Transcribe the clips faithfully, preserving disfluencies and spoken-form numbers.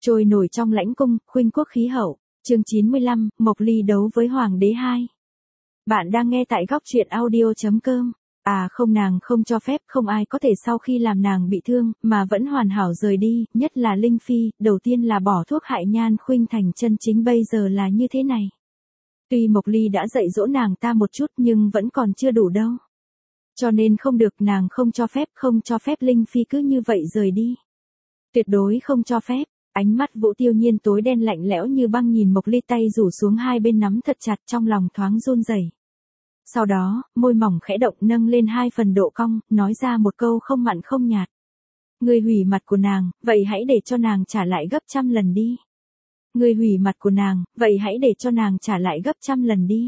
Trôi nổi trong lãnh cung, khuynh quốc khí hậu. Chương chín mươi lăm, Mộc Ly đấu với Hoàng đế hai. Bạn đang nghe tại góc truyện audio chấm com. À không, nàng không cho phép, không ai có thể sau khi làm nàng bị thương, mà vẫn hoàn hảo rời đi, nhất là Linh Phi, đầu tiên là bỏ thuốc hại Nhan Khuynh Thành, chân chính bây giờ là như thế này. Tuy Mộc Ly đã dạy dỗ nàng ta một chút nhưng vẫn còn chưa đủ đâu. Cho nên không được, nàng không cho phép, không cho phép Linh Phi cứ như vậy rời đi. Tuyệt đối không cho phép. Ánh mắt Vũ Tiêu Nhiên tối đen lạnh lẽo như băng nhìn Mộc Ly, tay rủ xuống hai bên nắm thật chặt, trong lòng thoáng run rẩy. Sau đó, môi mỏng khẽ động nâng lên hai phần độ cong, nói ra một câu không mặn không nhạt. Ngươi hủy mặt của nàng, vậy hãy để cho nàng trả lại gấp trăm lần đi. Ngươi hủy mặt của nàng, vậy hãy để cho nàng trả lại gấp trăm lần đi.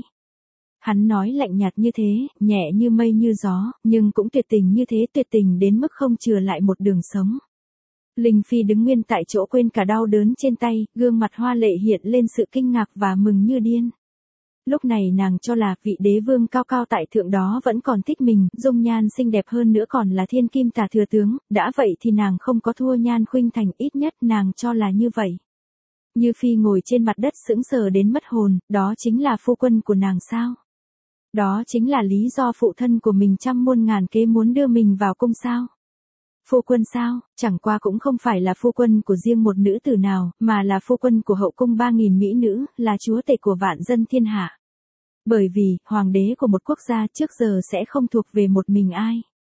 Hắn nói lạnh nhạt như thế, nhẹ như mây như gió, nhưng cũng tuyệt tình như thế, tuyệt tình đến mức không chừa lại một đường sống. Linh Phi đứng nguyên tại chỗ quên cả đau đớn trên tay, gương mặt hoa lệ hiện lên sự kinh ngạc và mừng như điên. Lúc này nàng cho là vị đế vương cao cao tại thượng đó vẫn còn thích mình, dung nhan xinh đẹp hơn nữa còn là thiên kim tả thừa tướng, đã vậy thì nàng không có thua Nhan Khuynh Thành, ít nhất nàng cho là như vậy. Như Phi ngồi trên mặt đất sững sờ đến mất hồn, đó chính là phu quân của nàng sao? Đó chính là lý do phụ thân của mình trăm muôn ngàn kế muốn đưa mình vào cung sao? Phu quân sao, chẳng qua cũng không phải là phu quân của riêng một nữ tử nào, mà là phu quân của hậu cung ba nghìn mỹ nữ, là chúa tể của vạn dân thiên hạ. Bởi vì, hoàng đế của một quốc gia trước giờ sẽ không thuộc về một mình ai.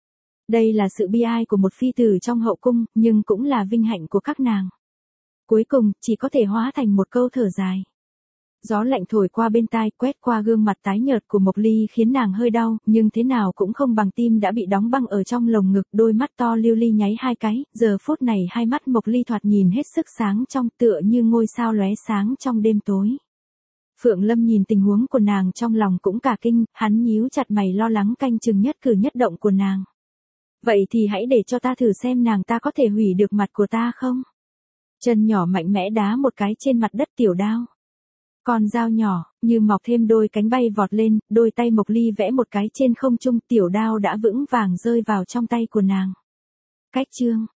Đây là sự bi ai của một phi tử trong hậu cung, nhưng cũng là vinh hạnh của các nàng. Cuối cùng, chỉ có thể hóa thành một câu thở dài. Gió lạnh thổi qua bên tai, quét qua gương mặt tái nhợt của Mộc Ly khiến nàng hơi đau, nhưng thế nào cũng không bằng tim đã bị đóng băng ở trong lồng ngực, đôi mắt to lưu ly nháy hai cái, giờ phút này hai mắt Mộc Ly thoạt nhìn hết sức sáng trong, tựa như ngôi sao lóe sáng trong đêm tối. Phượng Lâm nhìn tình huống của nàng trong lòng cũng cả kinh, hắn nhíu chặt mày lo lắng canh chừng nhất cử nhất động của nàng. Vậy thì hãy để cho ta thử xem nàng ta có thể hủy được mặt của ta không? Chân nhỏ mạnh mẽ đá một cái trên mặt đất, tiểu đao. Con dao nhỏ, như mọc thêm đôi cánh bay vọt lên, đôi tay Mộc Ly vẽ một cái trên không trung, tiểu đao đã vững vàng rơi vào trong tay của nàng. Cách chương,